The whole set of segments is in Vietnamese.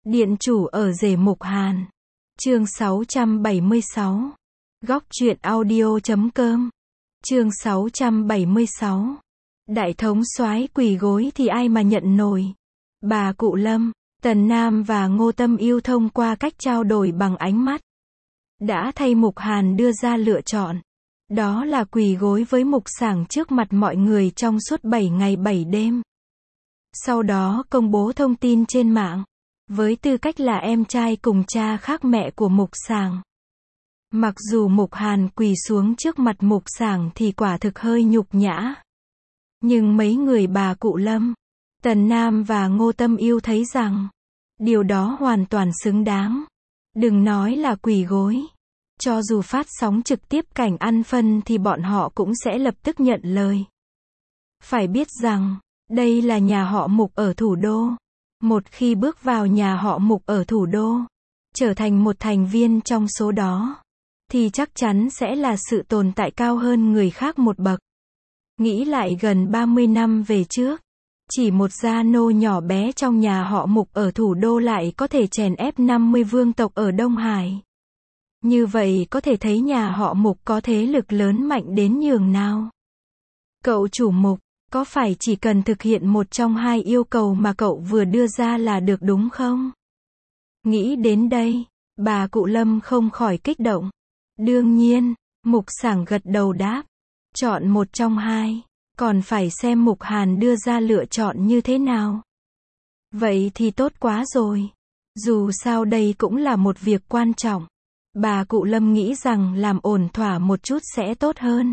Điện chủ ở rể Mục Hàn. Chương 676. Góc truyện audio.com. Chương 676. Đại thống soái quỳ gối thì ai mà nhận nổi. Bà cụ Lâm, Tần Nam và Ngô Tâm Yêu thông qua cách trao đổi bằng ánh mắt, đã thay Mục Hàn đưa ra lựa chọn. Đó là quỳ gối với Mục Sảng trước mặt mọi người trong suốt 7 ngày 7 đêm. Sau đó công bố thông tin trên mạng, với tư cách là em trai cùng cha khác mẹ của Mục Sảng. Mặc dù Mục Hàn quỳ xuống trước mặt Mục Sảng thì quả thực hơi nhục nhã. Nhưng mấy người bà cụ Lâm, Tần Nam và Ngô Tâm Yêu thấy rằng, điều đó hoàn toàn xứng đáng. Đừng nói là quỳ gối. Cho dù phát sóng trực tiếp cảnh ăn phân thì bọn họ cũng sẽ lập tức nhận lời. Phải biết rằng, đây là nhà họ Mục ở thủ đô. Một khi bước vào nhà họ Mục ở thủ đô, trở thành một thành viên trong số đó, thì chắc chắn sẽ là sự tồn tại cao hơn người khác một bậc. Nghĩ lại gần 30 năm về trước, chỉ một gia nô nhỏ bé trong nhà họ Mục ở thủ đô lại có thể chèn ép 50 vương tộc ở Đông Hải. Như vậy có thể thấy nhà họ Mục có thế lực lớn mạnh đến nhường nào. Cậu chủ Mục, có phải chỉ cần thực hiện một trong hai yêu cầu mà cậu vừa đưa ra là được đúng không? Nghĩ đến đây, bà cụ Lâm không khỏi kích động. Đương nhiên, Mục Sảng gật đầu đáp. Chọn một trong hai, còn phải xem Mục Hàn đưa ra lựa chọn như thế nào. Vậy thì tốt quá rồi. Dù sao đây cũng là một việc quan trọng. Bà cụ Lâm nghĩ rằng làm ổn thỏa một chút sẽ tốt hơn.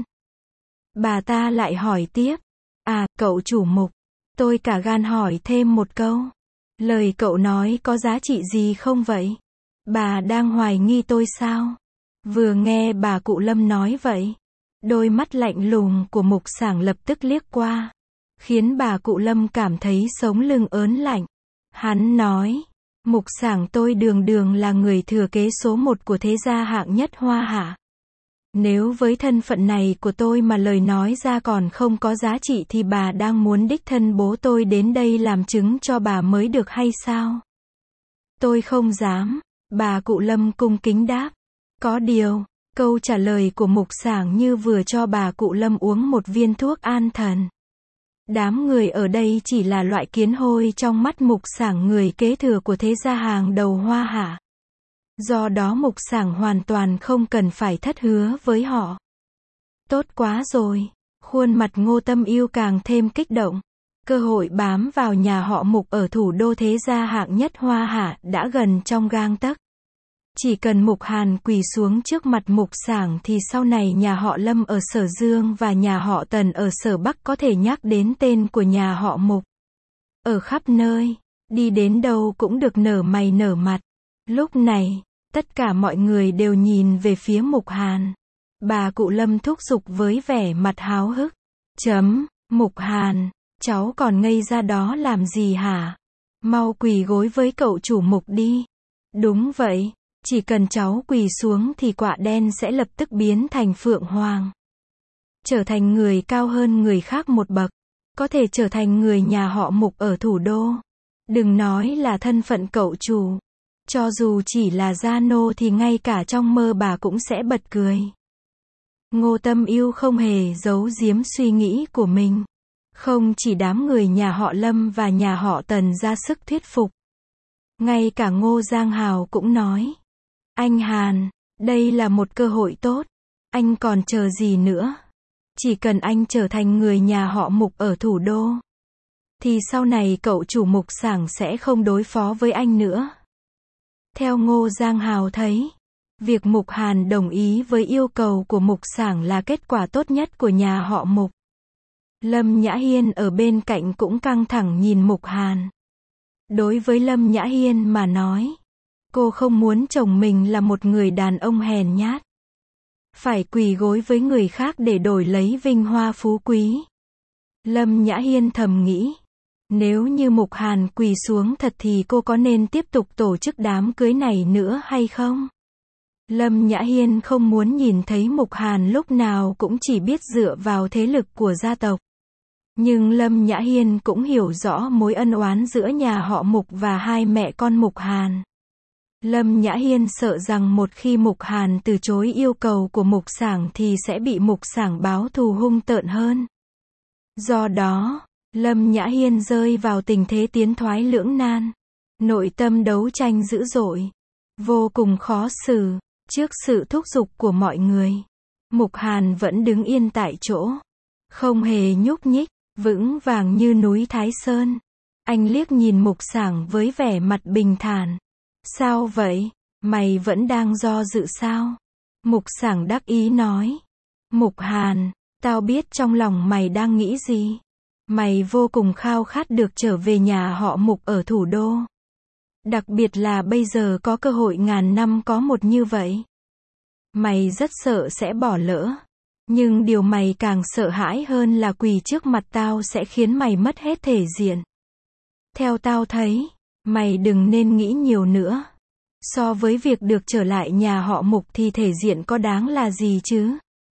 Bà ta lại hỏi tiếp. À, cậu chủ Mục, tôi cả gan hỏi thêm một câu. Lời cậu nói có giá trị gì không vậy? Bà đang hoài nghi tôi sao? Vừa nghe bà cụ Lâm nói vậy, đôi mắt lạnh lùng của Mục Sảng lập tức liếc qua, khiến bà cụ Lâm cảm thấy sống lưng ớn lạnh. Hắn nói, Mục Sảng tôi đường đường là người thừa kế số 1 của thế gia hạng nhất Hoa Hạ. Nếu với thân phận này của tôi mà lời nói ra còn không có giá trị thì bà đang muốn đích thân bố tôi đến đây làm chứng cho bà mới được hay sao? Tôi không dám, bà cụ Lâm cung kính đáp. Có điều, câu trả lời của Mục Sảng như vừa cho bà cụ Lâm uống một viên thuốc an thần. Đám người ở đây chỉ là loại kiến hôi trong mắt Mục Sảng, người kế thừa của thế gia hàng đầu Hoa Hạ. Do đó Mục Sảng hoàn toàn không cần phải thất hứa với họ. Tốt quá rồi. Khuôn mặt Ngô Tâm Yêu càng thêm kích động. Cơ hội bám vào nhà họ Mục ở thủ đô thế gia hạng nhất Hoa Hạ đã gần trong gang tấc. Chỉ cần Mục Hàn quỳ xuống trước mặt Mục Sảng thì sau này nhà họ Lâm ở Sở Dương và nhà họ Tần ở Sở Bắc có thể nhắc đến tên của nhà họ Mục. Ở khắp nơi, đi đến đâu cũng được nở mày nở mặt. Lúc này, tất cả mọi người đều nhìn về phía Mục Hàn. Bà cụ Lâm thúc giục với vẻ mặt háo hức. Mục Hàn, cháu còn ngây ra đó làm gì hả? Mau quỳ gối với cậu chủ Mục đi. Đúng vậy. Chỉ cần cháu quỳ xuống thì quạ đen sẽ lập tức biến thành phượng hoàng. Trở thành người cao hơn người khác một bậc. Có thể trở thành người nhà họ Mục ở thủ đô. Đừng nói là thân phận cậu chủ. Cho dù chỉ là gia nô thì ngay cả trong mơ bà cũng sẽ bật cười. Ngô Tâm Yêu không hề giấu giếm suy nghĩ của mình. Không chỉ đám người nhà họ Lâm và nhà họ Tần ra sức thuyết phục. Ngay cả Ngô Giang Hào cũng nói. Anh Hàn, đây là một cơ hội tốt. Anh còn chờ gì nữa? Chỉ cần anh trở thành người nhà họ Mục ở thủ đô, thì sau này cậu chủ Mục Sảng sẽ không đối phó với anh nữa. Theo Ngô Giang Hào thấy, việc Mục Hàn đồng ý với yêu cầu của Mục Sảng là kết quả tốt nhất của nhà họ Mục. Lâm Nhã Hiên ở bên cạnh cũng căng thẳng nhìn Mục Hàn. Đối với Lâm Nhã Hiên mà nói, cô không muốn chồng mình là một người đàn ông hèn nhát, phải quỳ gối với người khác để đổi lấy vinh hoa phú quý. Lâm Nhã Hiên thầm nghĩ, nếu như Mục Hàn quỳ xuống thật thì cô có nên tiếp tục tổ chức đám cưới này nữa hay không? Lâm Nhã Hiên không muốn nhìn thấy Mục Hàn lúc nào cũng chỉ biết dựa vào thế lực của gia tộc. Nhưng Lâm Nhã Hiên cũng hiểu rõ mối ân oán giữa nhà họ Mục và hai mẹ con Mục Hàn. Lâm Nhã Hiên sợ rằng một khi Mục Hàn từ chối yêu cầu của Mục Sảng thì sẽ bị Mục Sảng báo thù hung tợn hơn. Do đó, Lâm Nhã Hiên rơi vào tình thế tiến thoái lưỡng nan. Nội tâm đấu tranh dữ dội, vô cùng khó xử. Trước sự thúc giục của mọi người, Mục Hàn vẫn đứng yên tại chỗ, không hề nhúc nhích, vững vàng như núi Thái Sơn. Anh liếc nhìn Mục Sảng với vẻ mặt bình thản. Sao vậy? Mày vẫn đang do dự sao? Mục Sảng đắc ý nói. Mục Hàn, tao biết trong lòng mày đang nghĩ gì. Mày vô cùng khao khát được trở về nhà họ Mục ở thủ đô. Đặc biệt là bây giờ có cơ hội ngàn năm có một như vậy. Mày rất sợ sẽ bỏ lỡ. Nhưng điều mày càng sợ hãi hơn là quỳ trước mặt tao sẽ khiến mày mất hết thể diện. Theo tao thấy, mày đừng nên nghĩ nhiều nữa. So với việc được trở lại nhà họ Mục thì thể diện có đáng là gì chứ?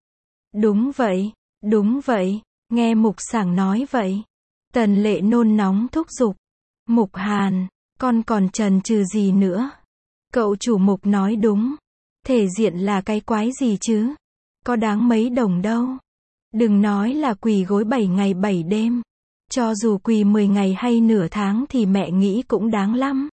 Đúng vậy, nghe Mục Sảng nói vậy. Tần Lệ nôn nóng thúc giục. Mục Hàn, con còn chần chừ gì nữa? Cậu chủ Mục nói đúng. Thể diện là cái quái gì chứ? Có đáng mấy đồng đâu. Đừng nói là quỳ gối 7 ngày 7 đêm. Cho dù quỳ 10 ngày hay nửa tháng thì mẹ nghĩ cũng đáng lắm.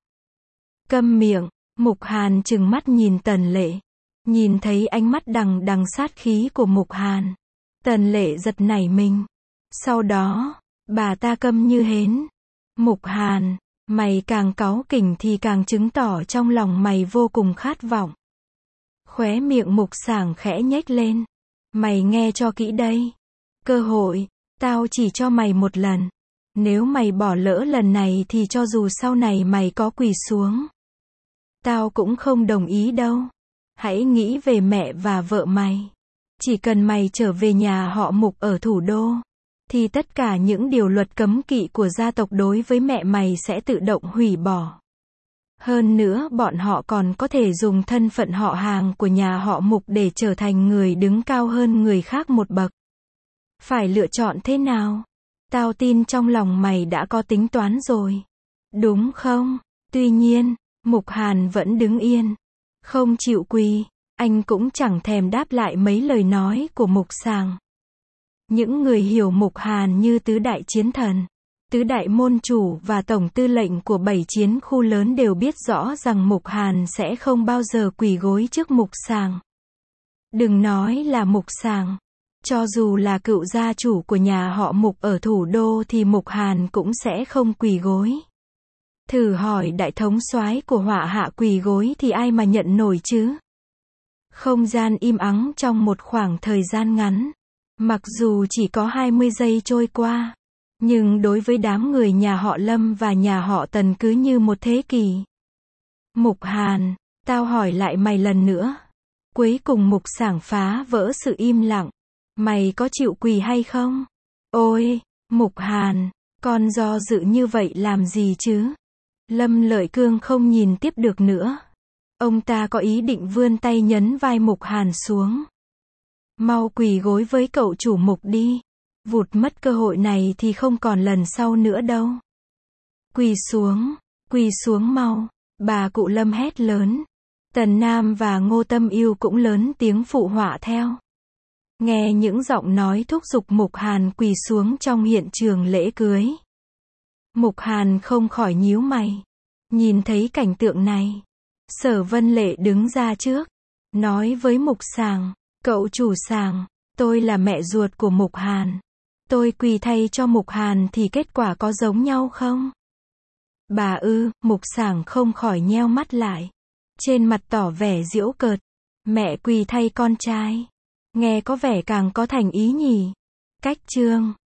Câm miệng, Mục Hàn trừng mắt nhìn Tần Lệ. Nhìn thấy ánh mắt đằng đằng sát khí của Mục Hàn. Tần Lệ giật nảy mình. Sau đó, bà ta câm như hến. Mục Hàn, mày càng cáu kỉnh thì càng chứng tỏ trong lòng mày vô cùng khát vọng. Khóe miệng Mục Sảng khẽ nhếch lên. Mày nghe cho kỹ đây. Cơ hội, tao chỉ cho mày một lần. Nếu mày bỏ lỡ lần này thì cho dù sau này mày có quỳ xuống, tao cũng không đồng ý đâu. Hãy nghĩ về mẹ và vợ mày. Chỉ cần mày trở về nhà họ Mục ở thủ đô, thì tất cả những điều luật cấm kỵ của gia tộc đối với mẹ mày sẽ tự động hủy bỏ. Hơn nữa bọn họ còn có thể dùng thân phận họ hàng của nhà họ Mục để trở thành người đứng cao hơn người khác một bậc. Phải lựa chọn thế nào? Tao tin trong lòng mày đã có tính toán rồi. Đúng không? Tuy nhiên, Mục Hàn vẫn đứng yên. Không chịu quỳ. Anh cũng chẳng thèm đáp lại mấy lời nói của Mục Sảng. Những người hiểu Mục Hàn như tứ đại chiến thần, tứ đại môn chủ và tổng tư lệnh của 7 chiến khu lớn đều biết rõ rằng Mục Hàn sẽ không bao giờ quỳ gối trước Mục Sảng. Đừng nói là Mục Sảng, cho dù là cựu gia chủ của nhà họ Mục ở thủ đô thì Mục Hàn cũng sẽ không quỳ gối. Thử hỏi đại thống soái của Họa Hạ quỳ gối thì ai mà nhận nổi chứ? Không gian im ắng trong một khoảng thời gian ngắn. Mặc dù chỉ có 20 giây trôi qua, nhưng đối với đám người nhà họ Lâm và nhà họ Tần cứ như một thế kỷ. Mục Hàn, tao hỏi lại mày lần nữa. Cuối cùng Mục Sảng phá vỡ sự im lặng. Mày có chịu quỳ hay không? Ôi, Mục Hàn, con do dự như vậy làm gì chứ? Lâm Lợi Cương không nhìn tiếp được nữa. Ông ta có ý định vươn tay nhấn vai Mục Hàn xuống. Mau quỳ gối với cậu chủ Mục đi. Vụt mất cơ hội này thì không còn lần sau nữa đâu. Quỳ xuống mau. Bà cụ Lâm hét lớn. Tần Nam và Ngô Tâm Yêu cũng lớn tiếng phụ họa theo. Nghe những giọng nói thúc giục Mục Hàn quỳ xuống trong hiện trường lễ cưới. Mục Hàn không khỏi nhíu mày. Nhìn thấy cảnh tượng này, Sở Vân Lệ đứng ra trước, nói với Mục Sảng, cậu chủ Sảng, tôi là mẹ ruột của Mục Hàn. Tôi quỳ thay cho Mục Hàn thì kết quả có giống nhau không? Bà ư, Mục Sảng không khỏi nheo mắt lại. Trên mặt tỏ vẻ giễu cợt. Mẹ quỳ thay con trai. Nghe có vẻ càng có thành ý nhỉ. Cách chương